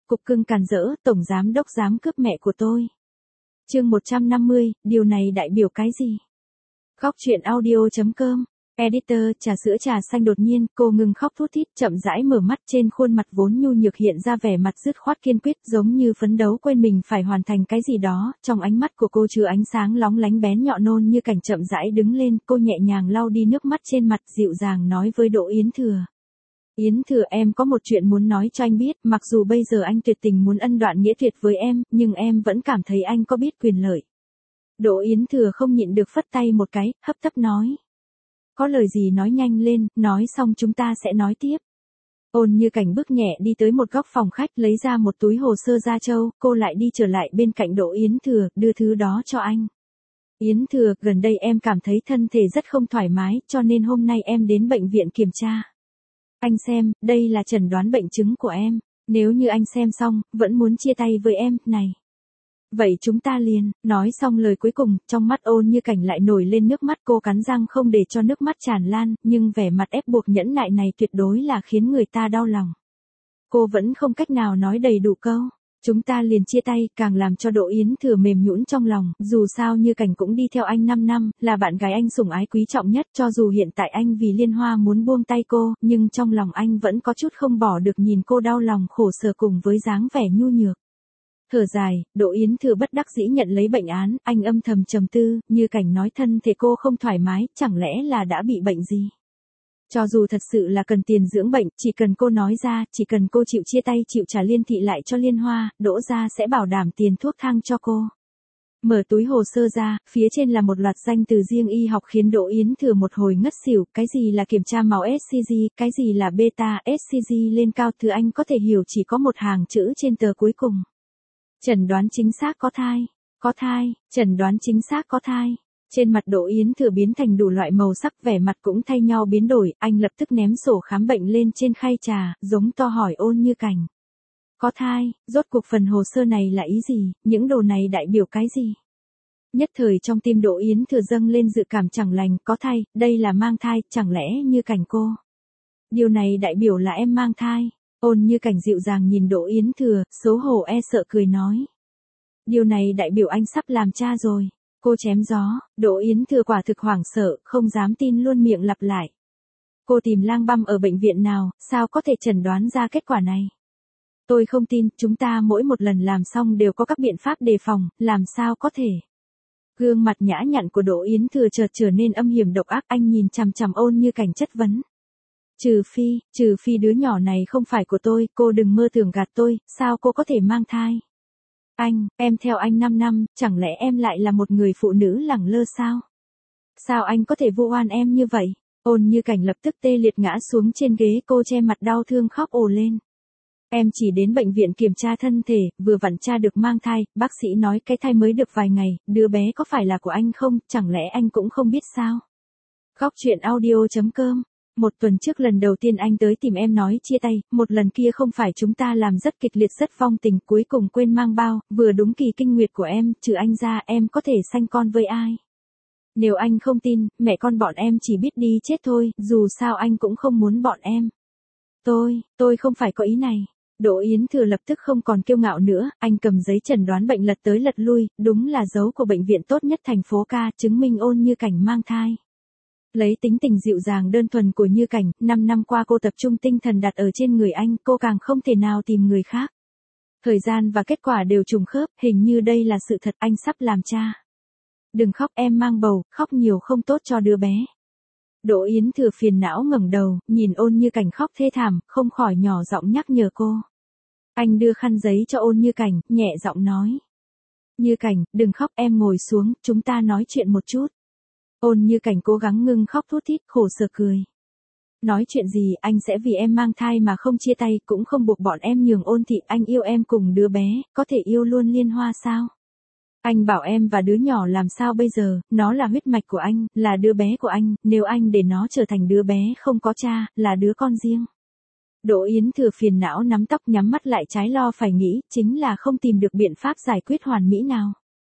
cục cưng càn rỡ, tổng giám đốc dám cướp mẹ của tôi. Chương 150, điều này đại biểu cái gì? Góc truyện audio.com. Editor, trà sữa trà xanh. Đột nhiên, cô ngừng khóc thút thít, chậm rãi mở mắt, trên khuôn mặt vốn nhu nhược hiện ra vẻ mặt dứt khoát kiên quyết, giống như phấn đấu quên mình phải hoàn thành cái gì đó. Trong ánh mắt của cô chứa ánh sáng lóng lánh bén nhọn. Ôn Như Cảnh chậm rãi đứng lên, cô nhẹ nhàng lau đi nước mắt trên mặt, dịu dàng nói với Đỗ Yến Thừa. Yến Thừa, em có một chuyện muốn nói cho anh biết, mặc dù bây giờ anh tuyệt tình muốn ân đoạn nghĩa tuyệt với em, nhưng em vẫn cảm thấy anh có biết quyền lợi. Đỗ Yến Thừa không nhịn được phất tay một cái, hấp tấp nói. Có lời gì nói nhanh lên, nói xong chúng ta sẽ nói tiếp. Ôn Như Cảnh bước nhẹ đi tới một góc phòng khách, lấy ra một túi hồ sơ da trâu, cô lại đi trở lại bên cạnh Đỗ Yến Thừa, đưa thứ đó cho anh. Yến Thừa, gần đây em cảm thấy thân thể rất không thoải mái, cho nên hôm nay em đến bệnh viện kiểm tra. Anh xem, đây là chẩn đoán bệnh chứng của em, nếu như anh xem xong, vẫn muốn chia tay với em, này. Vậy chúng ta liền, nói xong lời cuối cùng, trong mắt Ôn Như Cảnh lại nổi lên nước mắt, cô cắn răng không để cho nước mắt tràn lan, nhưng vẻ mặt ép buộc nhẫn nại này tuyệt đối là khiến người ta đau lòng. Cô vẫn không cách nào nói đầy đủ câu. Chúng ta liền chia tay, càng làm cho Đỗ Yến Thừa mềm nhũn trong lòng, dù sao Như Cảnh cũng đi theo anh 5 năm, là bạn gái anh sủng ái quý trọng nhất, cho dù hiện tại anh vì Liên Hoa muốn buông tay cô, nhưng trong lòng anh vẫn có chút không bỏ được nhìn cô đau lòng khổ sở cùng với dáng vẻ nhu nhược. Thở dài, Đỗ Yến Thừa bất đắc dĩ nhận lấy bệnh án, anh âm thầm trầm tư, Như Cảnh nói thân thể cô không thoải mái, chẳng lẽ là đã bị bệnh gì? Cho dù thật sự là cần tiền dưỡng bệnh, chỉ cần cô nói ra, chỉ cần cô chịu chia tay chịu trả Liên thị lại cho Liên Hoa, Đỗ gia sẽ bảo đảm tiền thuốc thang cho cô. Mở túi hồ sơ ra, phía trên là một loạt danh từ riêng y học khiến Đỗ Yến Thừa một hồi ngất xỉu, cái gì là kiểm tra máu SCG, cái gì là beta SCG lên cao, thứ anh có thể hiểu chỉ có một hàng chữ trên tờ cuối cùng. Chẩn đoán chính xác có thai, chẩn đoán chính xác có thai. Trên mặt Đỗ Yến Thừa biến thành đủ loại màu sắc, vẻ mặt cũng thay nhau biến đổi, anh lập tức ném sổ khám bệnh lên trên khay trà, giống to hỏi Ôn Như Cảnh. Có thai, rốt cuộc phần hồ sơ này là ý gì, những đồ này đại biểu cái gì? Nhất thời trong tim Đỗ Yến Thừa dâng lên dự cảm chẳng lành, có thai, đây là mang thai, chẳng lẽ Như Cảnh cô? Điều này đại biểu là em mang thai. Ôn Như Cảnh dịu dàng nhìn Đỗ Yến Thừa, xấu hổ e sợ cười nói. Điều này đại biểu anh sắp làm cha rồi. Cô chém gió, Đỗ Yến Thừa quả thực hoảng sợ, không dám tin luôn miệng lặp lại. Cô tìm lang băm ở bệnh viện nào, sao có thể chẩn đoán ra kết quả này? Tôi không tin, chúng ta mỗi một lần làm xong đều có các biện pháp đề phòng, làm sao có thể? Gương mặt nhã nhặn của Đỗ Yến Thừa chợt trở nên âm hiểm độc ác, anh nhìn chằm chằm Ôn Như Cảnh chất vấn. Trừ phi đứa nhỏ này không phải của tôi, cô đừng mơ tưởng gạt tôi, sao cô có thể mang thai? Em theo anh 5 năm, chẳng lẽ em lại là một người phụ nữ lẳng lơ sao? Sao anh có thể vu oan em như vậy? Ôn Như Cảnh lập tức tê liệt ngã xuống trên ghế, cô che mặt đau thương khóc ồ lên. Em chỉ đến bệnh viện kiểm tra thân thể, vừa vặn tra được mang thai, bác sĩ nói cái thai mới được vài ngày, đứa bé có phải là của anh không, chẳng lẽ anh cũng không biết sao? Góc truyện audio.com. Một tuần trước lần đầu tiên anh tới tìm em nói chia tay, một lần kia không phải chúng ta làm rất kịch liệt rất vong tình, cuối cùng quên mang bao, vừa đúng kỳ kinh nguyệt của em, trừ anh ra em có thể sanh con với ai? Nếu anh không tin, mẹ con bọn em chỉ biết đi chết thôi, dù sao anh cũng không muốn bọn em. Tôi không phải có ý này. Đỗ Yến Thừa lập tức không còn kiêu ngạo nữa, anh cầm giấy chẩn đoán bệnh lật tới lật lui, đúng là dấu của bệnh viện tốt nhất thành phố ca, chứng minh Ôn Như Cảnh mang thai. Lấy tính tình dịu dàng đơn thuần của Như Cảnh, 5 năm qua cô tập trung tinh thần đặt ở trên người anh, cô càng không thể nào tìm người khác. Thời gian và kết quả đều trùng khớp, hình như đây là sự thật, anh sắp làm cha. Đừng khóc, em mang bầu, khóc nhiều không tốt cho đứa bé. Đỗ Yến Thừa phiền não ngẩng đầu, nhìn Ôn Như Cảnh khóc thê thảm, không khỏi nhỏ giọng nhắc nhở cô. Anh đưa khăn giấy cho Ôn Như Cảnh, nhẹ giọng nói. Như Cảnh, đừng khóc, em ngồi xuống, chúng ta nói chuyện một chút. Ôn Như Cảnh cố gắng ngưng khóc thút thít, khổ sở cười. Nói chuyện gì, anh sẽ vì em mang thai mà không chia tay, cũng không buộc bọn em nhường Ôn thị, anh yêu em cùng đứa bé, có thể yêu luôn Liên Hoa sao? Anh bảo em và đứa nhỏ làm sao bây giờ, nó là huyết mạch của anh, là đứa bé của anh, nếu anh để nó trở thành đứa bé không có cha, là đứa con riêng. Đỗ Yến Thừa phiền não nắm tóc nhắm mắt lại trái lo phải nghĩ, chính là không tìm được biện pháp giải quyết hoàn mỹ nào.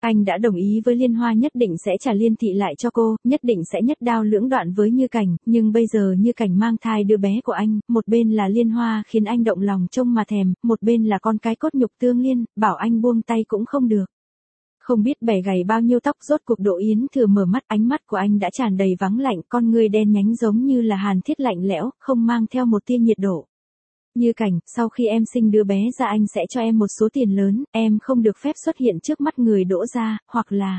Anh đã đồng ý với Liên Hoa nhất định sẽ trả Liên Thị lại cho cô, nhất định sẽ nhất đao lưỡng đoạn với Như Cảnh, nhưng bây giờ Như Cảnh mang thai đứa bé của anh, một bên là Liên Hoa khiến anh động lòng trông mà thèm, một bên là con cái cốt nhục tương liên, bảo anh buông tay cũng không được. Không biết bẻ gầy bao nhiêu tóc, rốt cuộc Đỗ Yến Thừa mở mắt, ánh mắt của anh đã tràn đầy vắng lạnh, con người đen nhánh giống như là hàn thiết lạnh lẽo, không mang theo một tia nhiệt độ. Như Cảnh, sau khi em sinh đứa bé ra anh sẽ cho em một số tiền lớn, em không được phép xuất hiện trước mắt người Đỗ gia, hoặc là...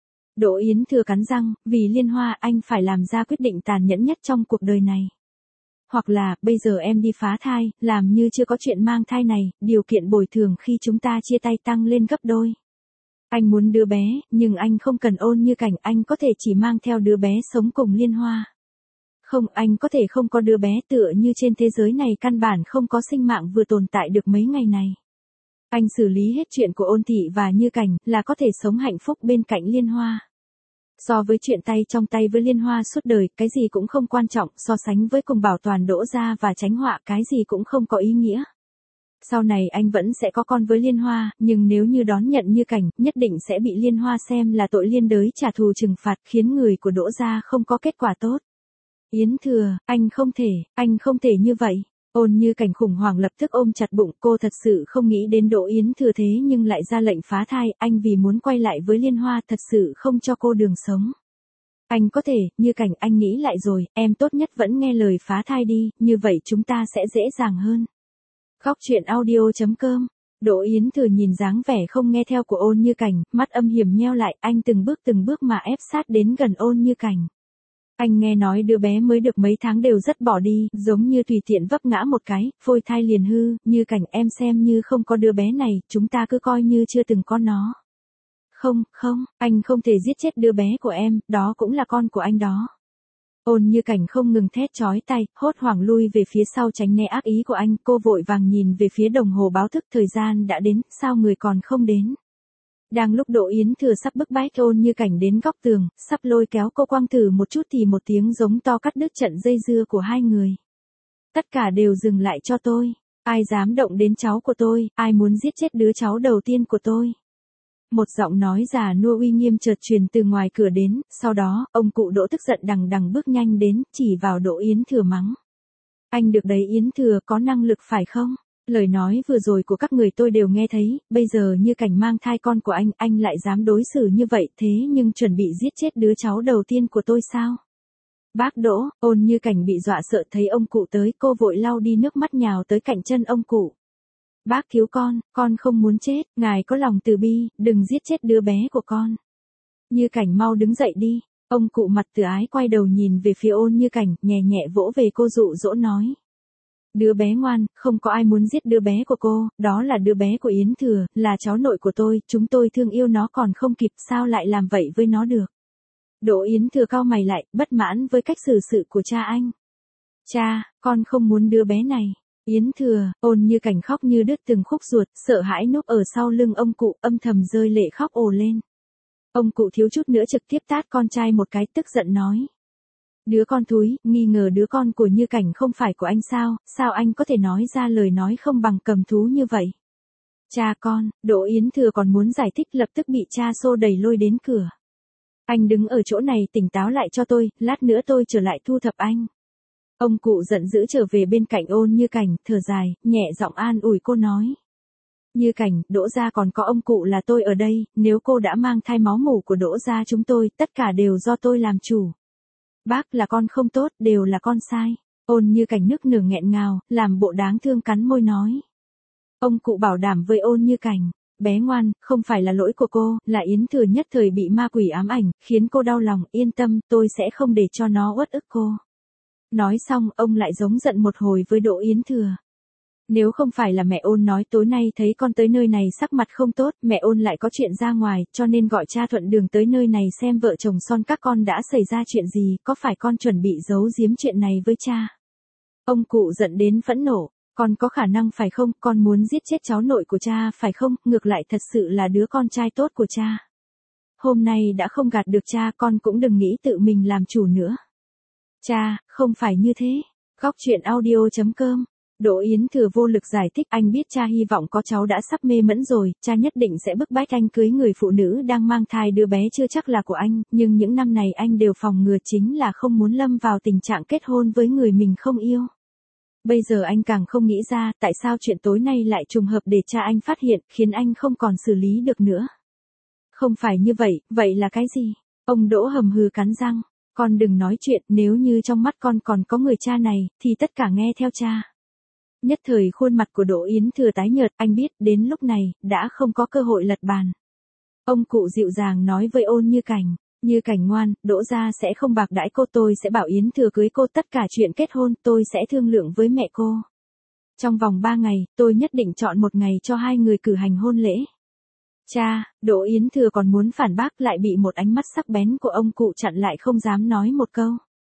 Đỗ Yến Thừa cắn răng, vì Liên Hoa anh phải làm ra quyết định tàn nhẫn nhất trong cuộc đời này. Hoặc là, bây giờ em đi phá thai, làm như chưa có chuyện mang thai này, điều kiện bồi thường khi chúng ta chia tay tăng lên gấp đôi. Anh muốn đứa bé, nhưng anh không cần Ôn Như Cảnh, anh có thể chỉ mang theo đứa bé sống cùng Liên Hoa. Không, anh có thể không có đứa bé, tựa như trên thế giới này căn bản không có sinh mạng vừa tồn tại được mấy ngày này. Anh xử lý hết chuyện của Ôn Thị và Như Cảnh là có thể sống hạnh phúc bên cạnh Liên Hoa. So với chuyện tay trong tay với Liên Hoa suốt đời, cái gì cũng không quan trọng, so sánh với cùng bảo toàn Đỗ gia và tránh họa, cái gì cũng không có ý nghĩa. Sau này anh vẫn sẽ có con với Liên Hoa, nhưng nếu như đón nhận Như Cảnh, nhất định sẽ bị Liên Hoa xem là tội liên đới trả thù trừng phạt, khiến người của Đỗ gia không có kết quả tốt. Yến Thừa, anh không thể như vậy. Ôn Như Cảnh khủng hoảng lập tức ôm chặt bụng, cô thật sự không nghĩ đến Đỗ Yến Thừa thế nhưng lại ra lệnh phá thai, anh vì muốn quay lại với Liên Hoa thật sự không cho cô đường sống. Anh có thể, Như Cảnh, anh nghĩ lại rồi, em tốt nhất vẫn nghe lời phá thai đi, như vậy chúng ta sẽ dễ dàng hơn. Khóc chuyện audio.com. Đỗ Yến Thừa nhìn dáng vẻ không nghe theo của Ôn Như Cảnh, mắt âm hiểm nheo lại, anh từng bước mà ép sát đến gần Ôn Như Cảnh. Anh nghe nói đứa bé mới được mấy tháng đều rất bỏ đi, giống như tùy tiện vấp ngã một cái, phôi thai liền hư, Như Cảnh em xem như không có đứa bé này, chúng ta cứ coi như chưa từng có nó. Không, anh không thể giết chết đứa bé của em, đó cũng là con của anh đó. Ôn Như Cảnh không ngừng thét chói tai, hốt hoảng lui về phía sau tránh né ác ý của anh, cô vội vàng nhìn về phía đồng hồ báo thức, thời gian đã đến, sao người còn không đến. Đang lúc Đỗ Yến Thừa sắp bức bách Ôn Như Cảnh đến góc tường, sắp lôi kéo cô quăng thử một chút thì một tiếng giống to cắt đứt trận dây dưa của hai người. Tất cả đều dừng lại cho tôi, ai dám động đến cháu của tôi, ai muốn giết chết đứa cháu đầu tiên của tôi. Một giọng nói già nua uy nghiêm chợt truyền từ ngoài cửa đến, sau đó, ông cụ Đỗ tức giận đằng đằng bước nhanh đến, chỉ vào Đỗ Yến Thừa mắng. Anh được đấy Yến Thừa, có năng lực phải không? Lời nói vừa rồi của các người tôi đều nghe thấy, bây giờ Như Cảnh mang thai con của anh lại dám đối xử như vậy, thế nhưng chuẩn bị giết chết đứa cháu đầu tiên của tôi sao? Bác Đỗ, Ôn Như Cảnh bị dọa sợ thấy ông cụ tới, cô vội lau đi nước mắt nhào tới cạnh chân ông cụ. Bác cứu con không muốn chết, ngài có lòng từ bi, đừng giết chết đứa bé của con. Như Cảnh mau đứng dậy đi, ông cụ mặt từ ái quay đầu nhìn về phía Ôn Như Cảnh, nhẹ nhẹ vỗ về cô dụ dỗ nói. Đứa bé ngoan, không có ai muốn giết đứa bé của cô, đó là đứa bé của Yến Thừa, là cháu nội của tôi, chúng tôi thương yêu nó còn không kịp, sao lại làm vậy với nó được. Đỗ Yến Thừa cau mày lại, bất mãn với cách xử sự của cha anh. Cha, con không muốn đứa bé này. Yến Thừa, Ôn Như Cảnh khóc như đứt từng khúc ruột, sợ hãi núp ở sau lưng ông cụ, âm thầm rơi lệ khóc ồ lên. Ông cụ thiếu chút nữa trực tiếp tát con trai một cái, tức giận nói. Đứa con thúi, nghi ngờ đứa con của Như Cảnh không phải của anh sao anh có thể nói ra lời nói không bằng cầm thú như vậy. Cha con, Đỗ Yến Thừa còn muốn giải thích lập tức bị cha xô đẩy lôi đến cửa. Anh đứng ở chỗ này tỉnh táo lại cho tôi, lát nữa tôi trở lại thu thập anh. Ông cụ giận dữ trở về bên cạnh Ôn Như Cảnh, thở dài, nhẹ giọng an ủi cô nói. Như Cảnh, Đỗ gia còn có ông cụ là tôi ở đây, nếu cô đã mang thai máu mủ của Đỗ gia chúng tôi, tất cả đều do tôi làm chủ. Bác là con không tốt, đều là con sai. Ôn Như Cảnh nức nở nghẹn ngào, làm bộ đáng thương cắn môi nói. Ông cụ bảo đảm với Ôn Như Cảnh. Bé ngoan, không phải là lỗi của cô, là Yến Thừa nhất thời bị ma quỷ ám ảnh, khiến cô đau lòng, yên tâm, tôi sẽ không để cho nó uất ức cô. Nói xong, ông lại giống giận một hồi với Đỗ Yến Thừa. Nếu không phải là mẹ Ôn nói tối nay thấy con tới nơi này sắc mặt không tốt, mẹ Ôn lại có chuyện ra ngoài, cho nên gọi cha thuận đường tới nơi này xem vợ chồng son các con đã xảy ra chuyện gì, có phải con chuẩn bị giấu giếm chuyện này với cha. Ông cụ giận đến phẫn nộ, con có khả năng phải không, con muốn giết chết cháu nội của cha phải không, ngược lại thật sự là đứa con trai tốt của cha. Hôm nay đã không gạt được cha, con cũng đừng nghĩ tự mình làm chủ nữa. Cha, không phải như thế. Khóc chuyện audio.com Đỗ Yến Thừa vô lực giải thích, anh biết cha hy vọng có cháu đã sắp mê mẫn rồi, cha nhất định sẽ bức bách anh cưới người phụ nữ đang mang thai đứa bé chưa chắc là của anh, nhưng những năm này anh đều phòng ngừa chính là không muốn lâm vào tình trạng kết hôn với người mình không yêu. Bây giờ anh càng không nghĩ ra tại sao chuyện tối nay lại trùng hợp để cha anh phát hiện, khiến anh không còn xử lý được nữa. Không phải như vậy, vậy là cái gì? Ông Đỗ hầm hừ cắn răng, con đừng nói chuyện, nếu như trong mắt con còn có người cha này, thì tất cả nghe theo cha. Nhất thời khuôn mặt của Đỗ Yến Thừa tái nhợt, anh biết, đến lúc này, đã không có cơ hội lật bàn. Ông cụ dịu dàng nói với Ôn Như Cảnh, Như Cảnh ngoan, Đỗ gia sẽ không bạc đãi cô, tôi sẽ bảo Yến Thừa cưới cô, tất cả chuyện kết hôn, tôi sẽ thương lượng với mẹ cô. Trong vòng 3 ngày, tôi nhất định chọn một ngày cho hai người cử hành hôn lễ. Cha, Đỗ Yến Thừa còn muốn phản bác lại bị một ánh mắt sắc bén của ông cụ chặn lại không dám nói một câu.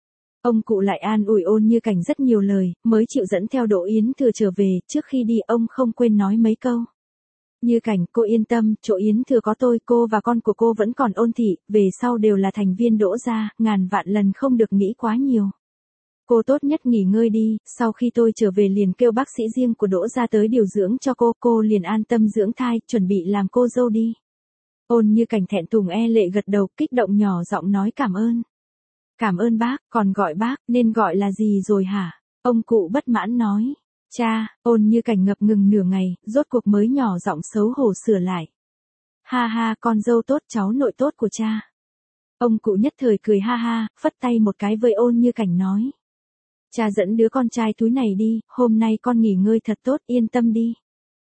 Ông cụ lại an ủi Ôn Như Cảnh rất nhiều lời, mới chịu dẫn theo Đỗ Yến Thừa trở về, trước khi đi ông không quên nói mấy câu. Như Cảnh, cô yên tâm, chỗ Yến Thừa có tôi, cô và con của cô vẫn còn Ôn thị, về sau đều là thành viên Đỗ gia, ngàn vạn lần không được nghĩ quá nhiều. Cô tốt nhất nghỉ ngơi đi, sau khi tôi trở về liền kêu bác sĩ riêng của Đỗ gia tới điều dưỡng cho cô liền an tâm dưỡng thai, chuẩn bị làm cô dâu đi. Ôn Như Cảnh thẹn thùng lệ gật đầu, kích động nhỏ giọng nói cảm ơn. Cảm ơn bác, còn gọi bác, nên gọi là gì rồi hả? Ông cụ bất mãn nói. Cha, Ôn Như Cảnh ngập ngừng nửa ngày, rốt cuộc mới nhỏ giọng xấu hổ sửa lại. Ha ha, con dâu tốt, cháu nội tốt của cha. Ông cụ nhất thời cười ha ha, phất tay một cái với Ôn Như Cảnh nói. Cha dẫn đứa con trai túi này đi, hôm nay con nghỉ ngơi thật tốt, yên tâm đi.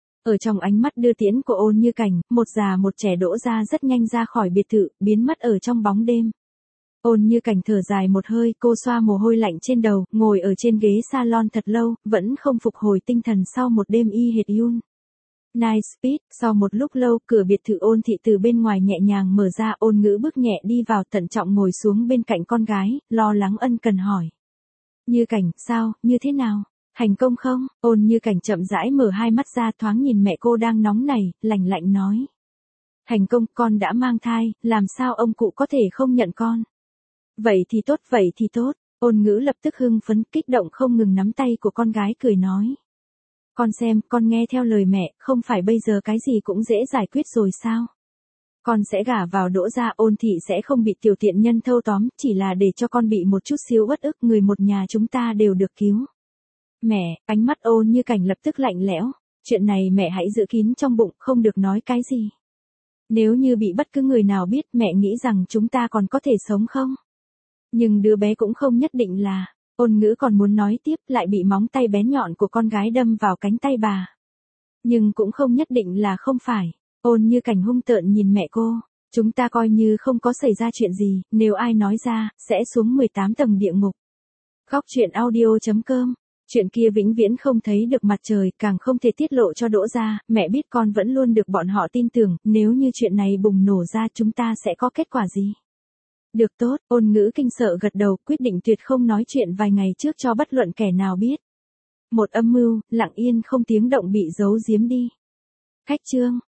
Ở trong ánh mắt đưa tiễn của Ôn Như Cảnh, một già một trẻ Đỗ gia rất nhanh ra khỏi biệt thự, biến mất ở trong bóng đêm. Ôn Như Cảnh thở dài một hơi, cô xoa mồ hôi lạnh trên đầu, ngồi ở trên ghế salon thật lâu, vẫn không phục hồi tinh thần sau một đêm y hệt Yun. Night Speed, sau một lúc lâu, cửa biệt thự Ôn thị từ bên ngoài nhẹ nhàng mở ra, Ôn Ngữ bước nhẹ đi vào, thận trọng ngồi xuống bên cạnh con gái, lo lắng ân cần hỏi. Như Cảnh, sao, như thế nào? Thành công không? Ôn Như Cảnh chậm rãi mở hai mắt ra, thoáng nhìn mẹ cô đang nóng nảy, lạnh lạnh nói. Thành công, con đã mang thai, làm sao ông cụ có thể không nhận con? Vậy thì tốt. Ôn Ngữ lập tức hưng phấn, kích động không ngừng nắm tay của con gái cười nói. Con xem, con nghe theo lời mẹ, không phải bây giờ cái gì cũng dễ giải quyết rồi sao? Con sẽ gả vào Đỗ gia, Ôn thị sẽ không bị tiểu tiện nhân thâu tóm, chỉ là để cho con bị một chút xíu uất ức, người một nhà chúng ta đều được cứu. Mẹ, ánh mắt Ôn Như Cảnh lập tức lạnh lẽo, chuyện này mẹ hãy giữ kín trong bụng, không được nói cái gì. Nếu như bị bất cứ người nào biết, mẹ nghĩ rằng chúng ta còn có thể sống không? Nhưng đứa bé cũng không nhất định là, Ôn Ngữ còn muốn nói tiếp, lại bị móng tay bén nhọn của con gái đâm vào cánh tay bà. Nhưng cũng không nhất định là không phải. Ôn Như Cảnh hung tợn nhìn mẹ cô, chúng ta coi như không có xảy ra chuyện gì, nếu ai nói ra, sẽ xuống 18 tầng địa ngục. Góc truyện audio.com, chuyện kia vĩnh viễn không thấy được mặt trời, càng không thể tiết lộ cho Đỗ gia, mẹ biết con vẫn luôn được bọn họ tin tưởng, nếu như chuyện này bùng nổ ra chúng ta sẽ có kết quả gì? Được tốt, Ôn Ngữ kinh sợ gật đầu, quyết định tuyệt không nói chuyện vài ngày trước cho bất luận kẻ nào biết. Một âm mưu, lặng yên không tiếng động bị giấu giếm đi. Khách chương.